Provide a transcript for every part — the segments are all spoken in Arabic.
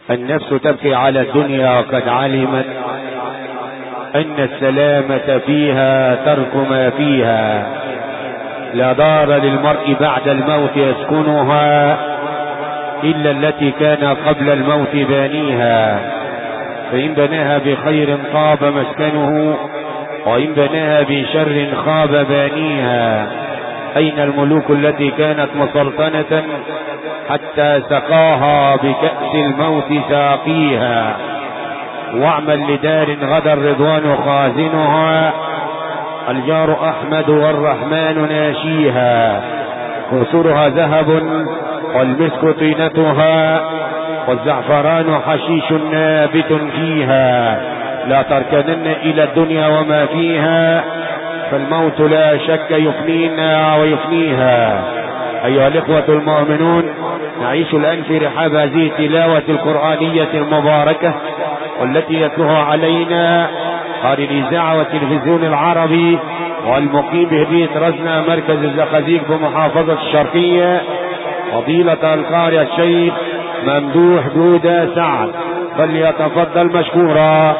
النفس تبكي على الدنيا وقد علمت أن السلامة فيها ترك ما فيها. لا دار للمرء بعد الموت يسكنها إلا التي كان قبل الموت بانيها، فإن بناها بخير طاب مسكنه وإن بناها بشر خاب بانيها. أين الملوك التي كانت مسلطنة حتى سقاها بكأس الموت ساقيها؟ واعمل لدار غدا الرضوان خازنها، الجار أحمد والرحمن ناشيها. قصورها ذهب والمسك طينتها والزعفران حشيش نابت فيها. لا تركنن إلى الدنيا وما فيها، فالموت لا شك يفنينا ويفنيها. أيها الإخوة المؤمنون، نعيش الآن في رحاب هذه التلاوة القرآنية المباركة، والتي يتلوها علينا قارئ الإذاعة والتلفزيون العربي والمقيم بهدية رزنة مركز الزقازيق بمحافظة الشرقية، فضيلة القارئ الشيخ ممدوح جودة سعد، فليتفضل مشكورا.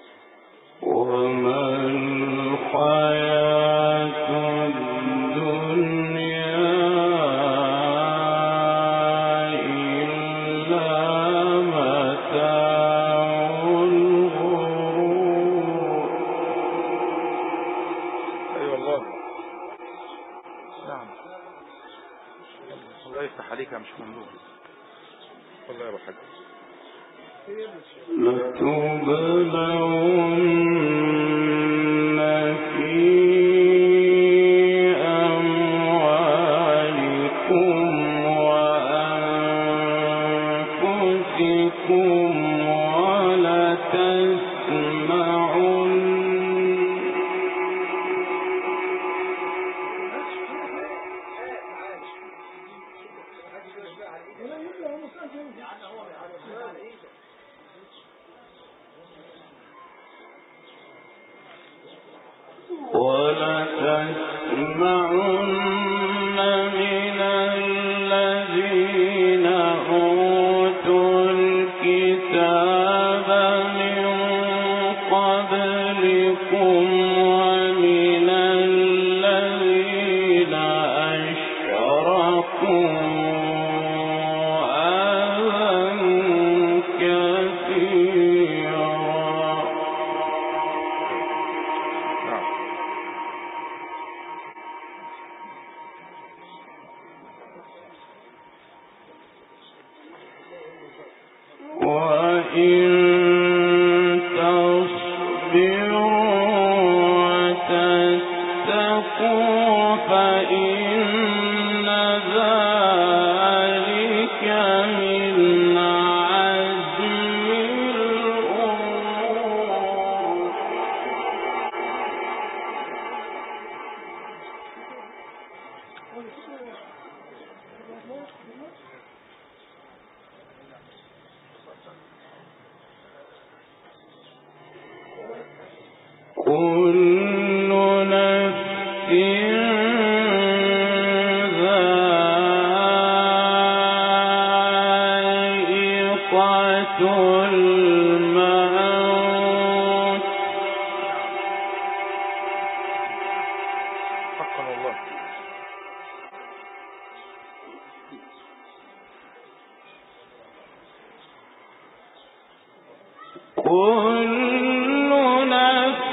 وما الحياة الدنيا نعم. الله يفتح عليك يا مش ممنوع. والله يا ابو حاج. لتبلون في أموالكم وأنفسكم ولتسمعن من الذين أوتوا الكتاب من قبلكم ومن الذين أشركوا أذى كثيرا. وإن تصبروا وتتقوا فإن ذلك من عزم الأمور. كل نفس ذائقة الموت. حقا والله. كل نفس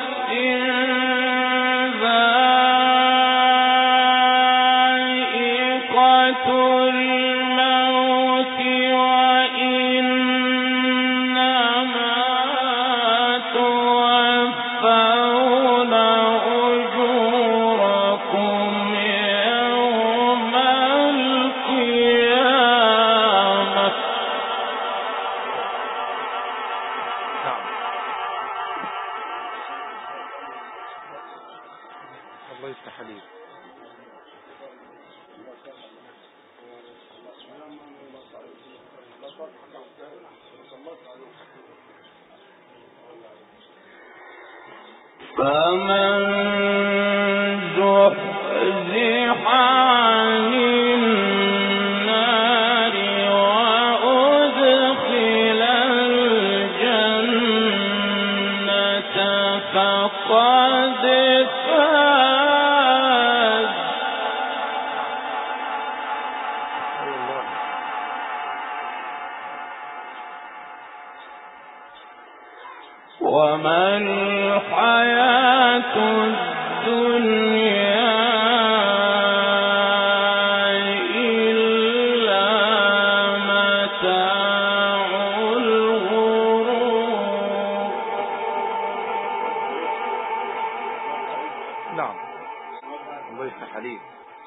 ذائقة الموت وإنما توفون أجوركم يوم القيامة. نعم. الله يفتح عليك. فمن زحزح عن النار وأدخل الجنة فقد فاز. والله. وما الحياة الدنيا إلا متاع الغرور. نعم. الله يفتح عليك.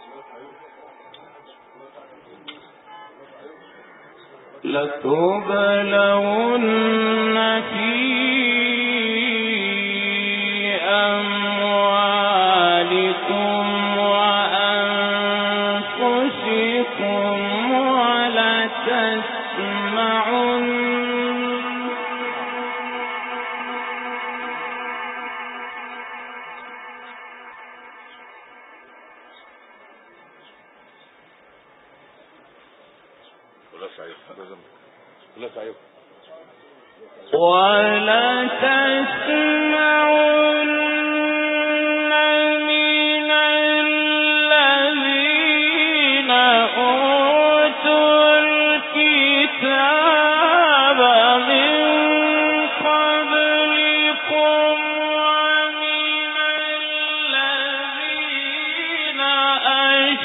لتبلون في أموالكم وأنفسكم ولتسمعن من الذين أوتوا الكتاب من قبلكم ومن الذين أشركوا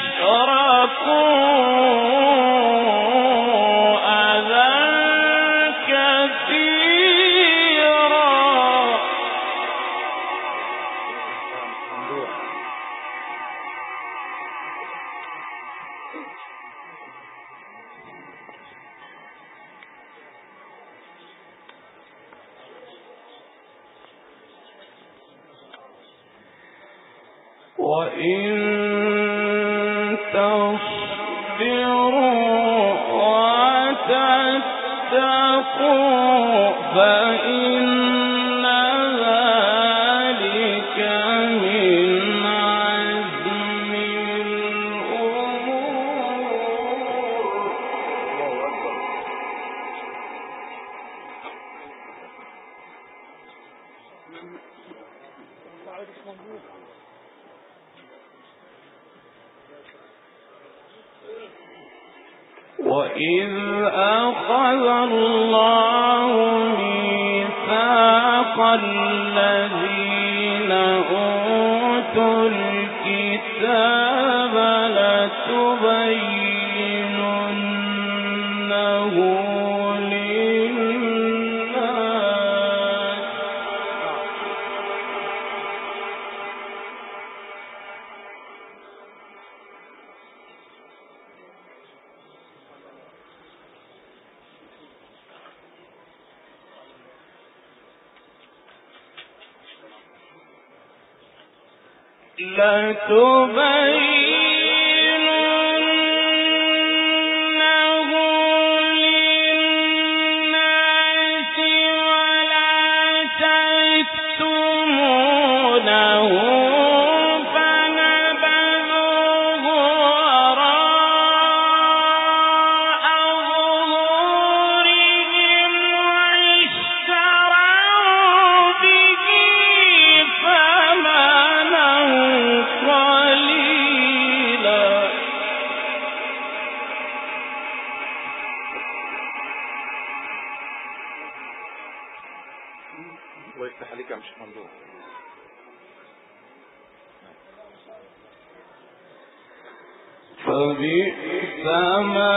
وإن تصبروا وتتقوا فإن ذلك من عزم الأمور. وإذ أخذ الله ميثاق الذين أوتوا الكتاب لتبيننه للناس ولا تكتمونه فنبذوه وراء ظهورهم واشتروا به ثمنا قليلا. الله يفتح عليك يا مش ممدوح. فبئس ما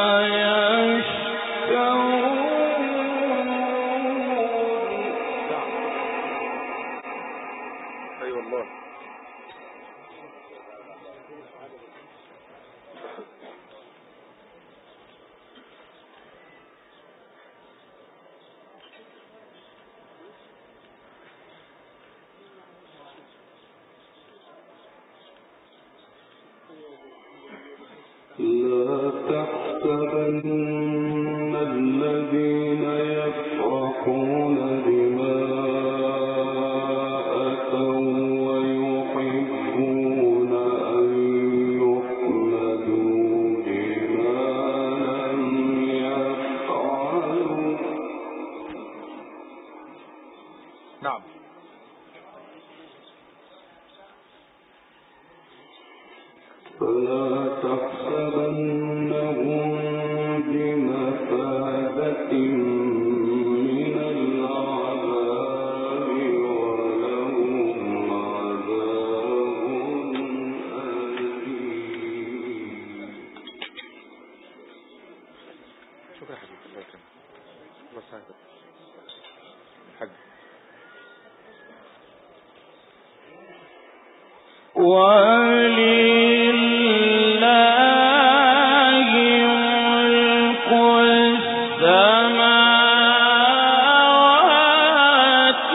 يشترون. اي والله. لا تحسبن الذين يفرحون بما أتوا ويحبون أن يحمدوا بما لم يفعلوا. نعم. فلا تحسبنهم بمفازة من العذاب ولهم عذاب أليم. شكرا يا حبيبي. الله يكرمك. الله يسعدك. الحج. ولله ملك السماوات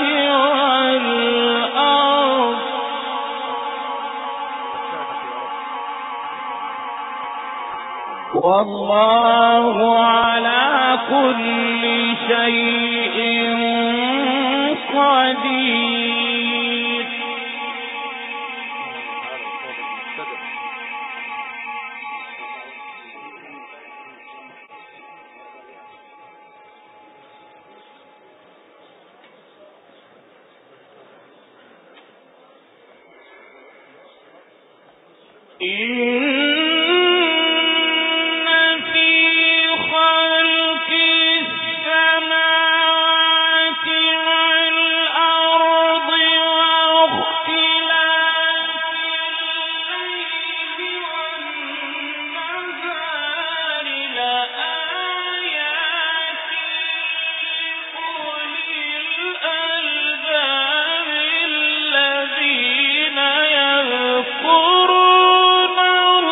والأرض والله على كل شيء قدير. إن في خلق السماوات والأرض واختلاف الليل والنهار لآيات لأولي الألباب الذين يذكرون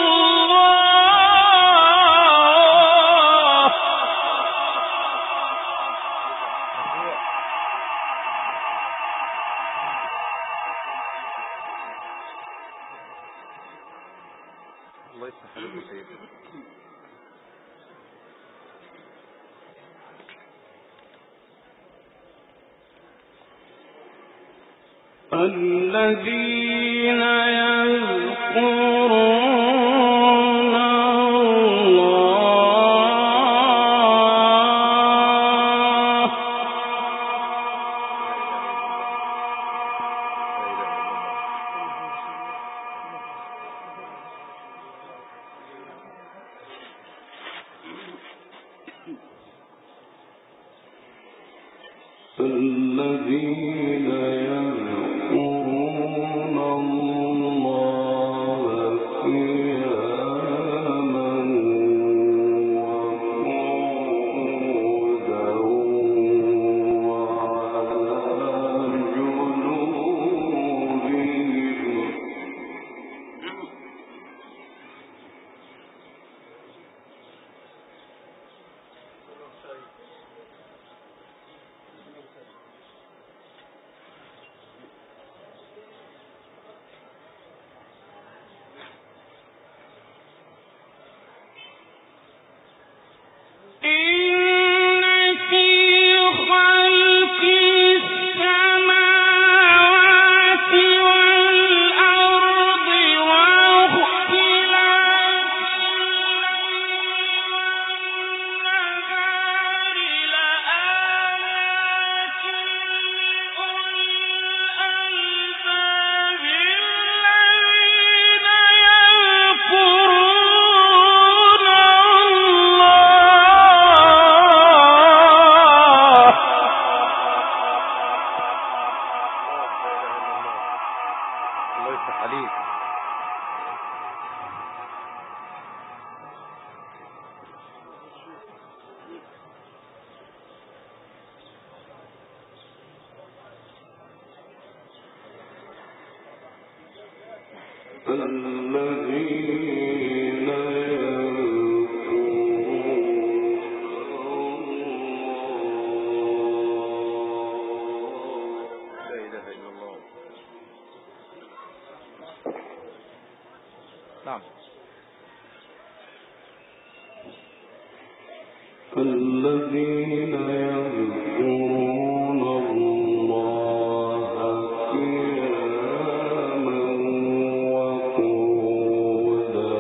الله يفتح عليك يا سيدي. الذين يذكرون الذين يذكرون الله قياما وقعودا وعلى جنوبهم نعم. الذين يذكرون الله قياما وقعودا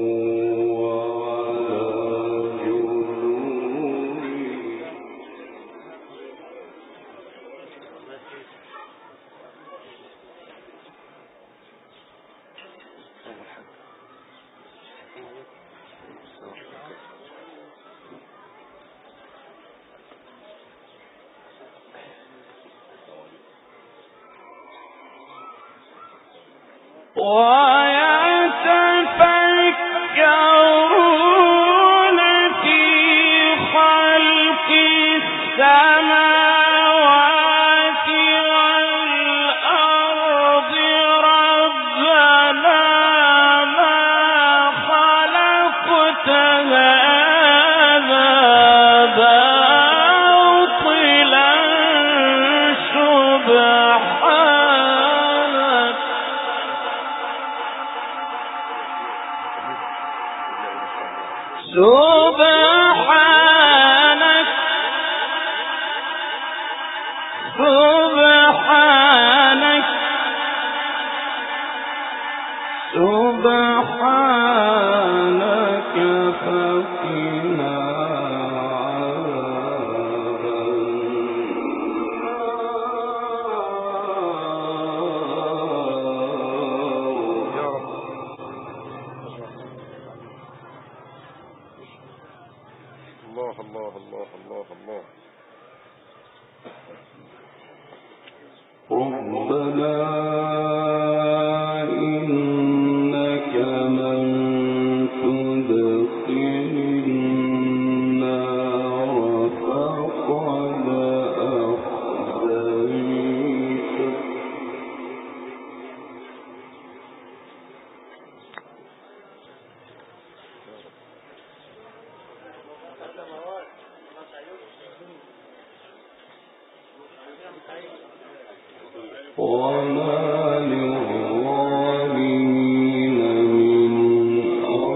وعلى جنوبهم ويتفكرون في خلق السماوات والأرض ربنا ما خلقت هذا باطلا سبحانك سبحانك سبحانك سبحانك فقنا الله الله الله الله الله. ربنا إنك من تدخل النار فقد أخزيته وما للظالمين من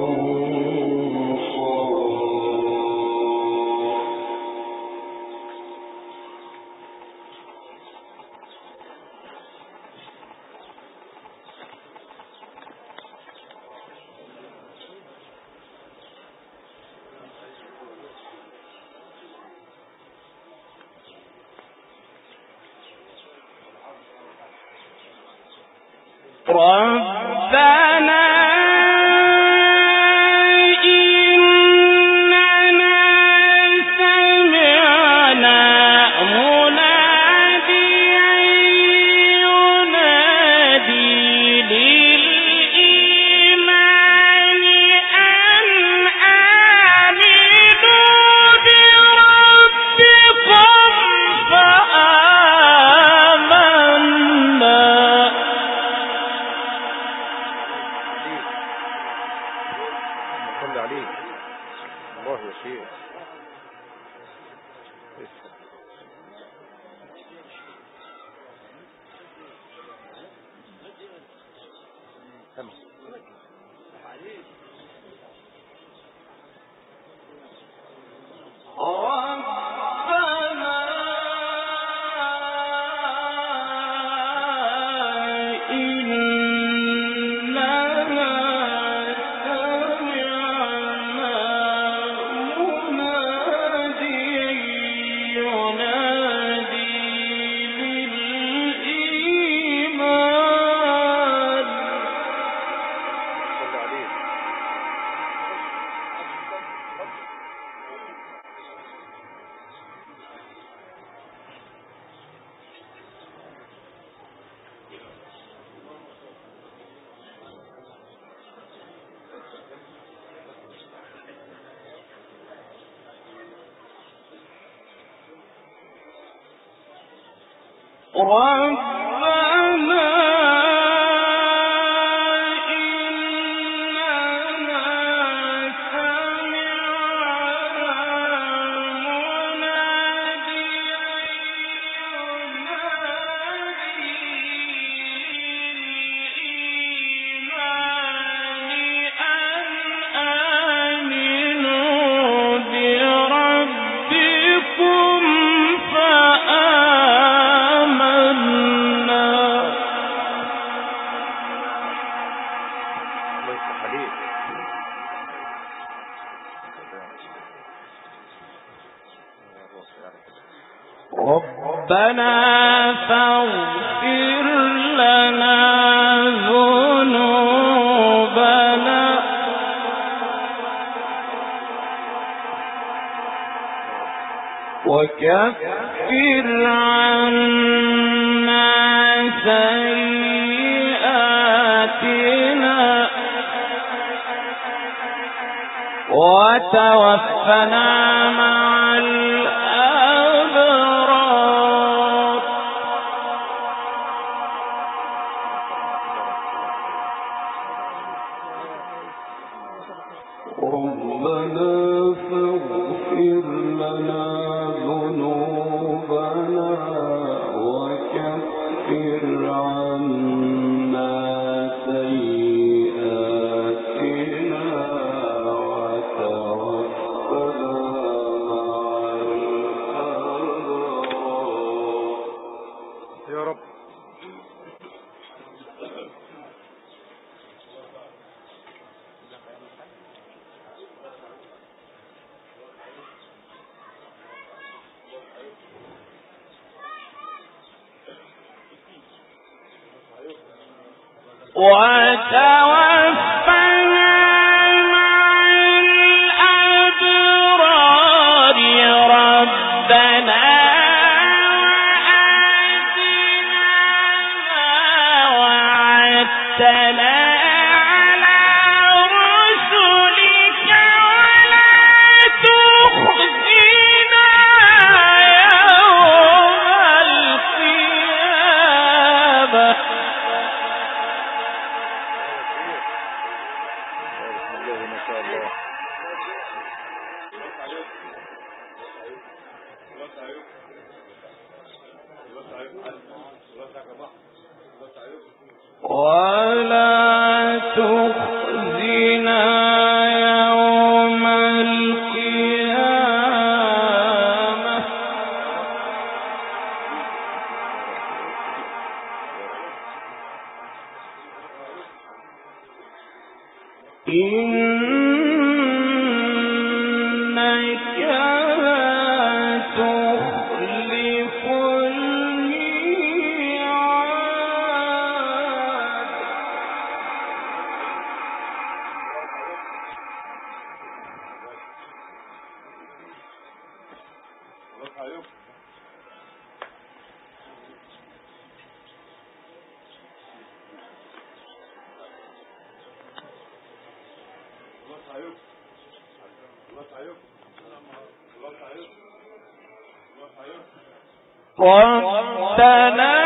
ربنا فاغفر لنا ذنوبنا وكفر عنا سيئاتنا وتوفنا مع الأبرار. ربنا فاغفر لنا ذنوبنا وكفر عنا سيئاتنا وتوفنا مع الأبرار. يا رب. وتوفنا مع الأبرار. ربنا وآتنا ما وعدتنا على رسلك ولا تخزنا يوم القيامة. ما شاء الله. ولا تخزنا يوم القيامة. إنك لا تخلف الميعاد. ربنا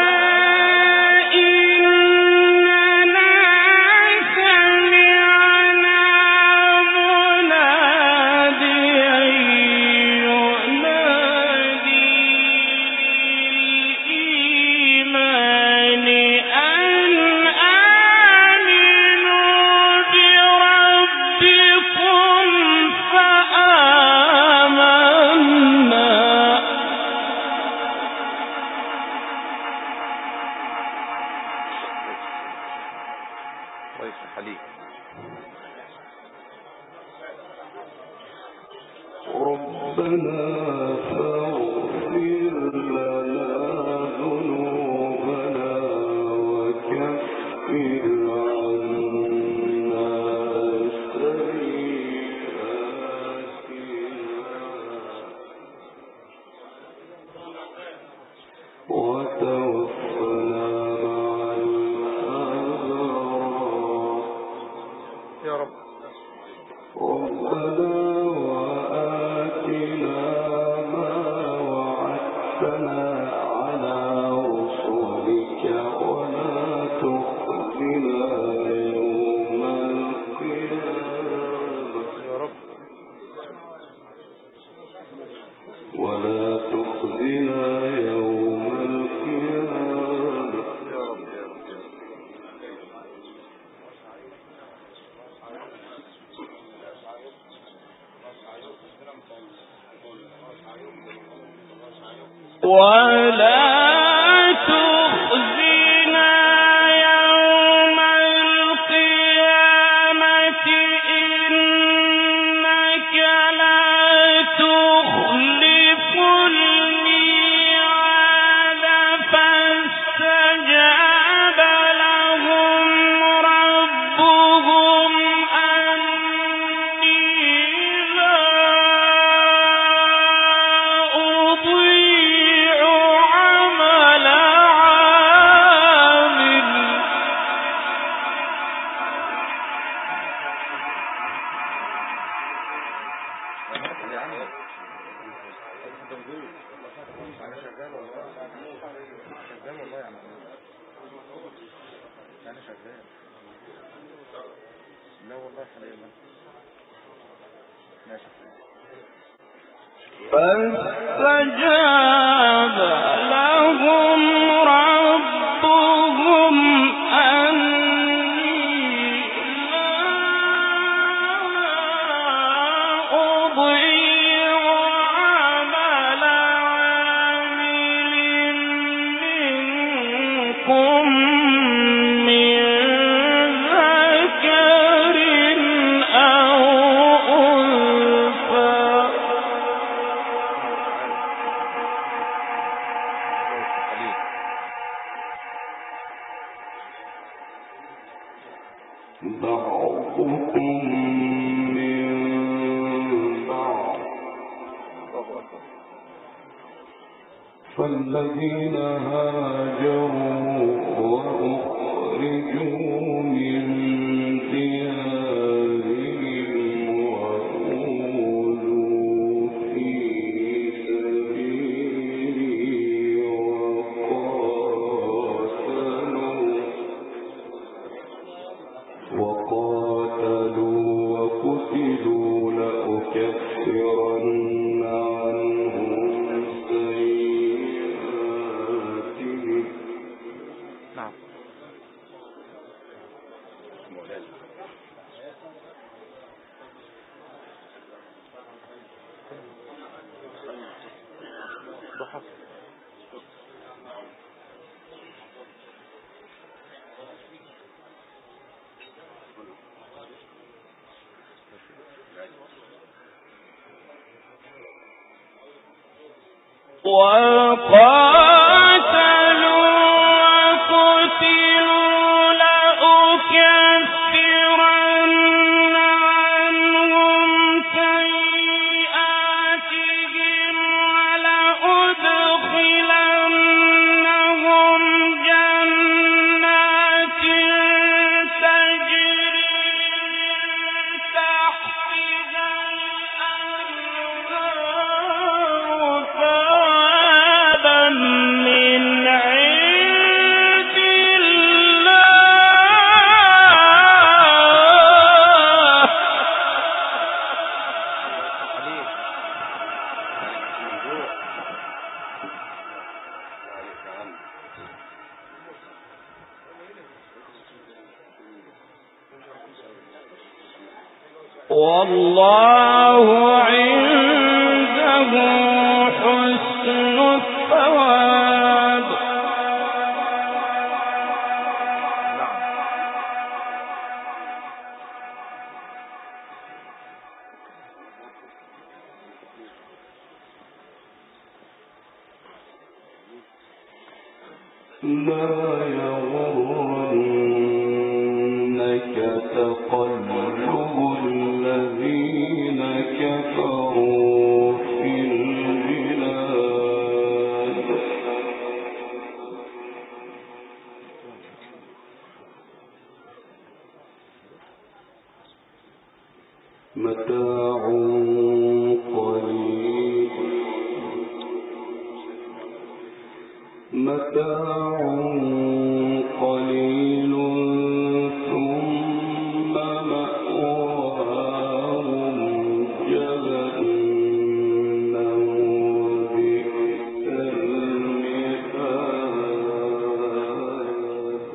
فاستجاب لهم ربهم أني لا أضيع عمل عامل منكم من ذكر أو أنثى فالذين هاجروا وأخرجوا من ديارهم وأوذوا في سبيلي وقاتلوا وقتلوا لأكفرن عنهم سيئاتهم. نعم. وقاتلوا وقتلوا لأكفرن عنهم سيئاتهم والله عنده حسن الثواب. لا يغرنك تقلب الذين كفروا في البلاد متاع قليل ثم مأواهم جهنم وبئس المهاد.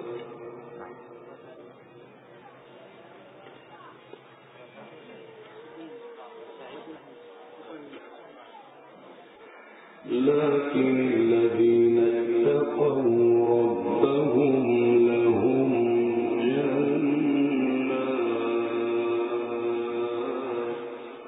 لكن الذين اتقوا ربهم لهم جنات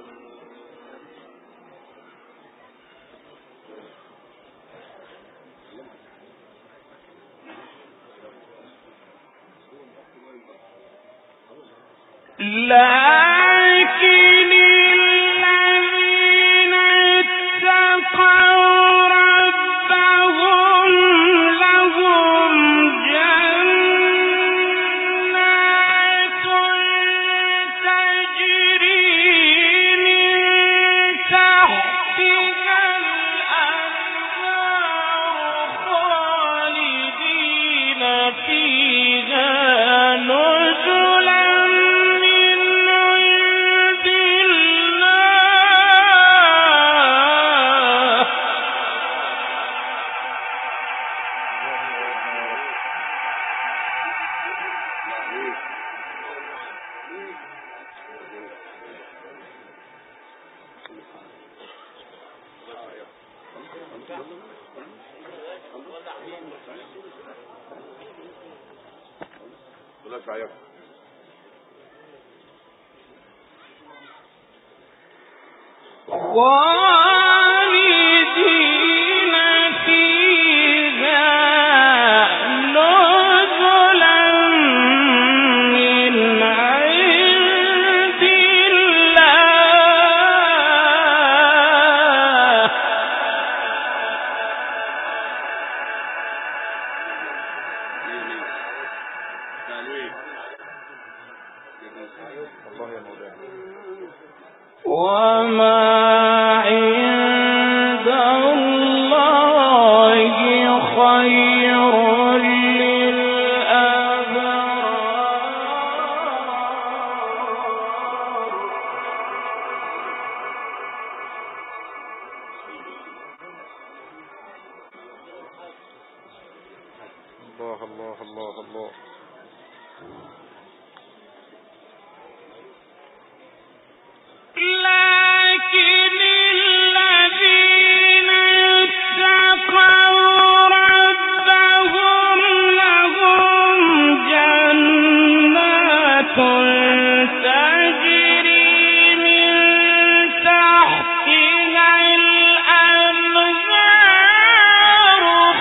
لكن الذين اتقوا ربهم لهم جنات تجري من تحتها الأنهار خالدين فيها نزلا من عند الله. خالدين فيها نزلا من عند الله. وما عند الله خير الله الله الله الله. لكن الذين اتقوا ربهم لهم جنات تجري من تحتها الأنهار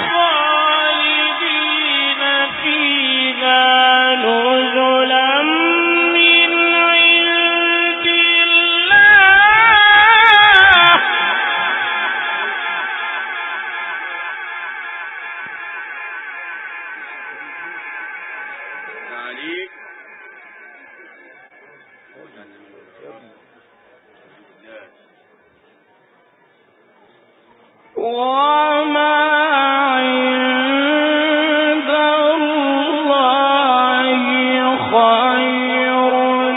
خالدين فيها نزلا من عند الله. وما عند الله خير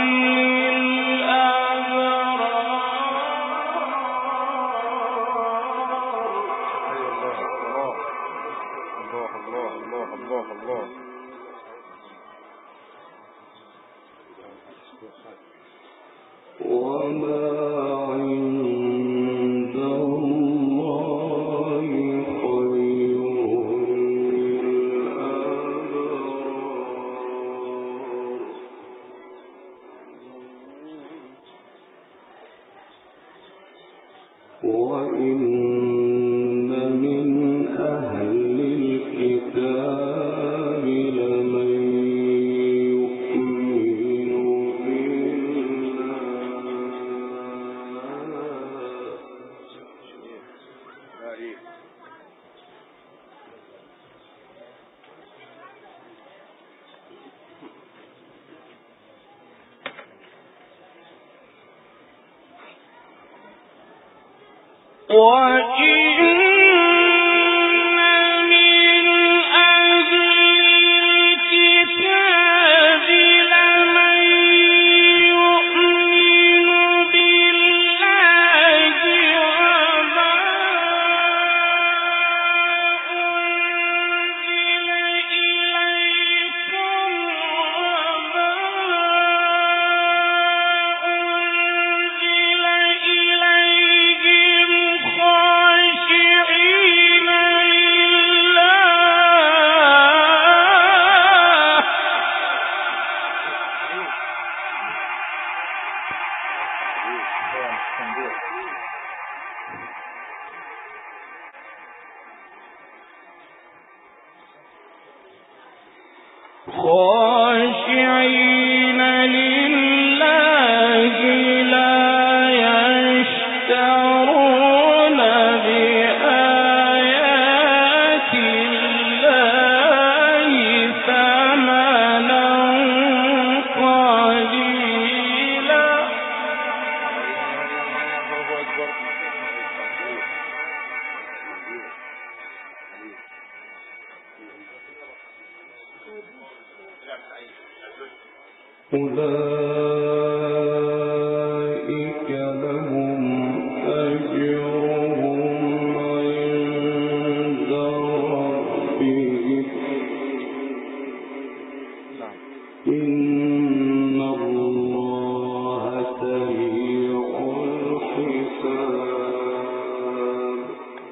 الله الله الله الله. خاشعين لله لا يشترون بآيات الله ثمنا قليلا. أولئك لهم أجرهم عند ربهم إن الله سريع الحساب.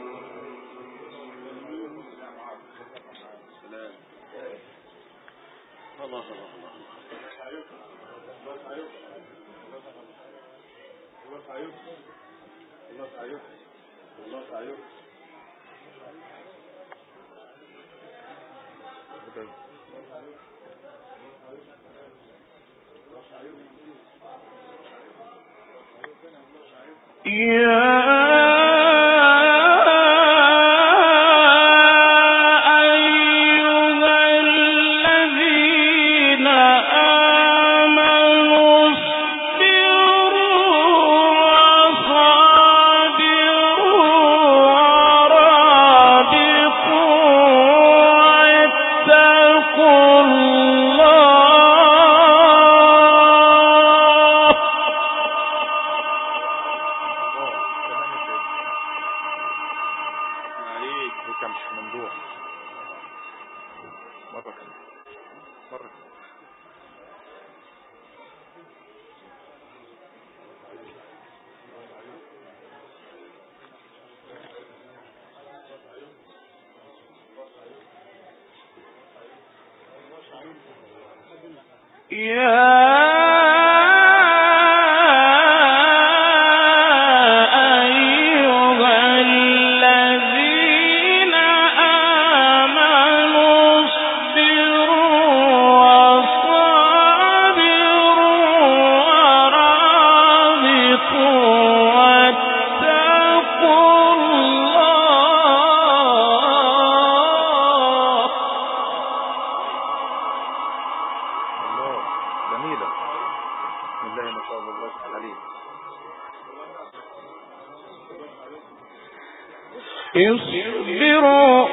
اصبروا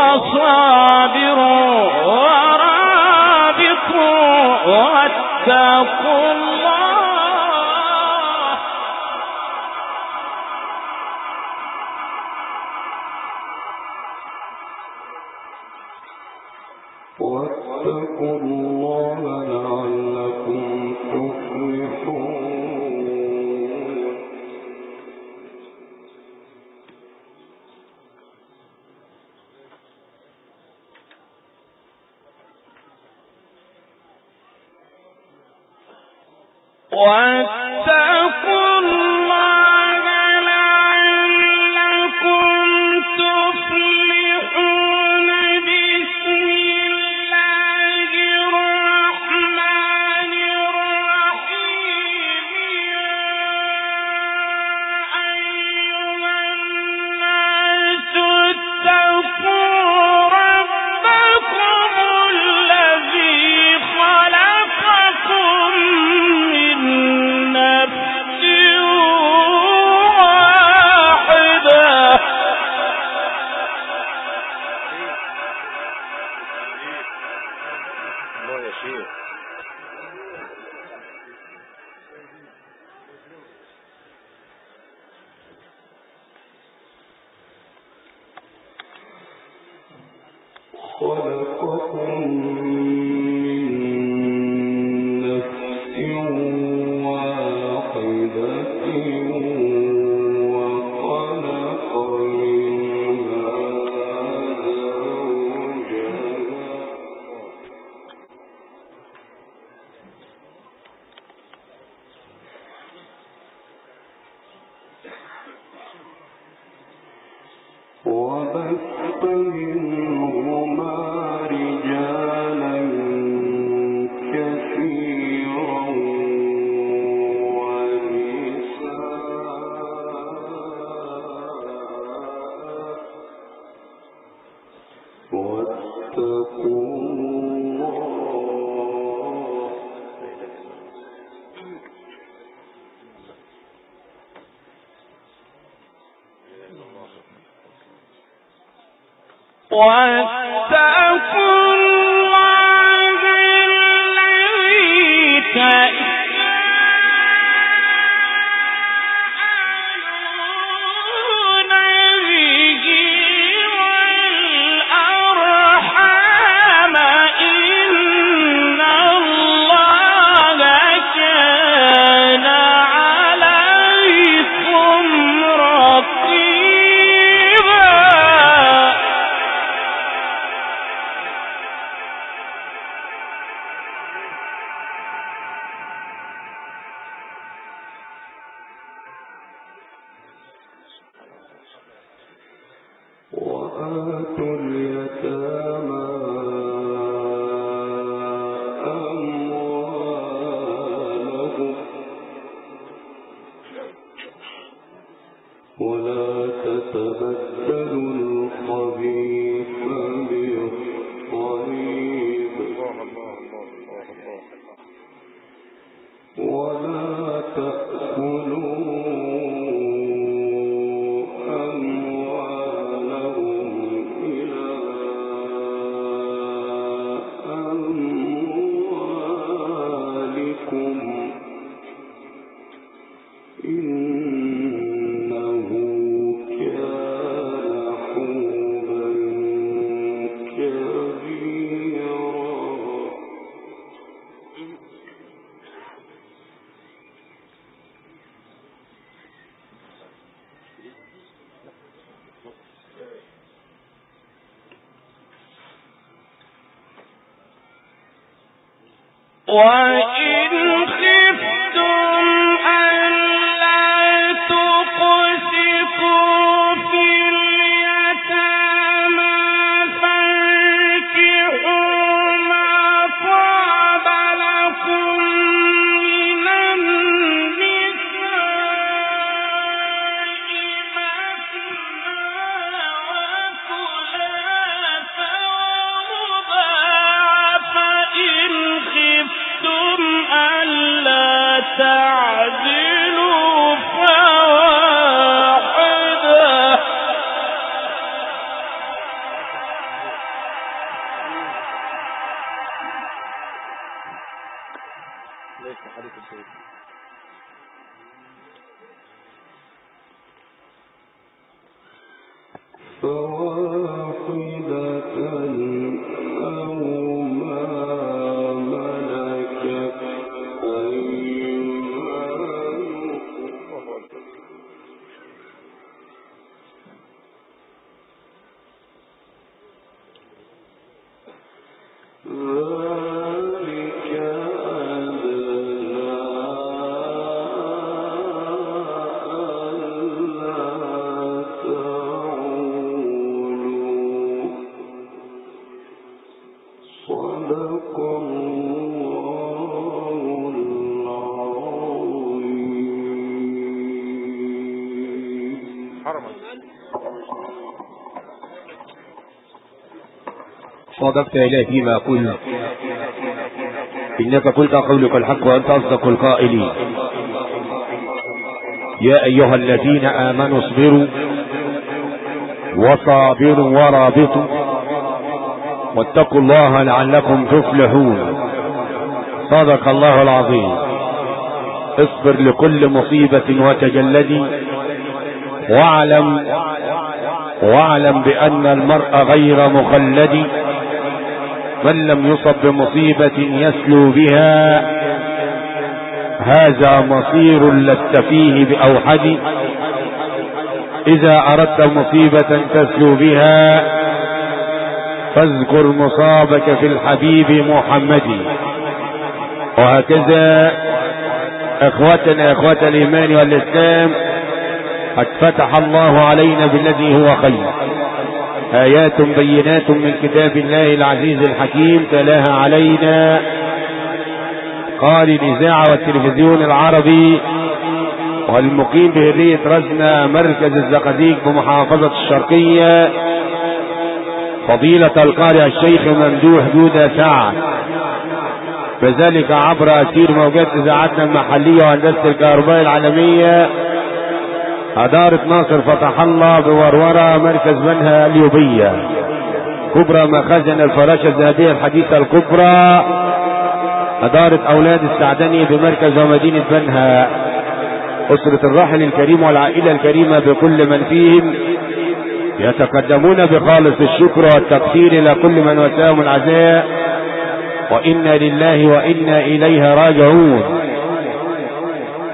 وصابروا ورابطوا واتقوا الله. واتقوا الله لعلكم تفلحون. واتقوا الله لعلكم تفلحون. بسم الله الرحمن الرحيم. يا أيها الناس اتقوا ربكم الذي خلقكم من نفس واحدة الله يا شيخ. خلقكم من نفس واحدة وخلق منها زوجها وبث منهما رجالا كثيرا ونساء واتقوا الله واتقوا الله الذي تساءلون به والأرحام إن الله كان عليكم رقيبا. وآتوا اليتامى أموالهم ولا تتبدلوا الخبيث بالطيب ولا تأكلوا أموالهم إلى أموالكم إنه كان حوبا كبيرا. وإن خفتم ألا تقسطوا في اليتامى فانكحوا ما طاب لكم من النساء مثنى وثلاث ورباع فإن خفتم ألا تعدلوا فواحدة. ليس حديث السيد. فواحدة أو ما ملكت أيمانكم ذلك أدنى حرما. صدقت إلهي فيما قلت، إنك قلت قولك الحق وأنت أصدق القائلين. يا أيها الذين آمنوا اصبروا وصابروا ورابطوا واتقوا الله لعلكم تفلحون. صدق الله العظيم. اصبر لكل مصيبة وتجلدي، واعلم بأن المرء غير مخلد، من لم يصب بمصيبة يسلو بها هذا مصير لست فيه بأوحد. إذا أردت مصيبة تسلو بها فاذكر مصابك في الحبيب محمد. وهكذا اخوتنا اخوة الايمان والاسلام، قد فتح الله علينا بالذي هو خير، آيات بينات من كتاب الله العزيز الحكيم تلاها علينا قال الإذاعة والتلفزيون العربي والمقيم بهدية رزنا مركز الزقازيق بمحافظة الشرقية، فضيلة القارئ الشيخ ممدوح جودة سعد، بذلك عبر أثير موجات إذاعتنا المحلية وهندسة الكهرباء العالمية أدارة ناصر فتح الله بورورة مركز منها اليوبية، كبرى مخازن الفراشة الذهبية الحديثة الكبرى أدارة أولاد السعدني بمركز ومدينة بنها، أسرة الراحل الكريم والعائلة الكريمة بكل من فيهم يتقدمون بخالص الشكر والتقدير إلى كل من وساهم العزاء، وإنا لله وإنا إليه راجعون.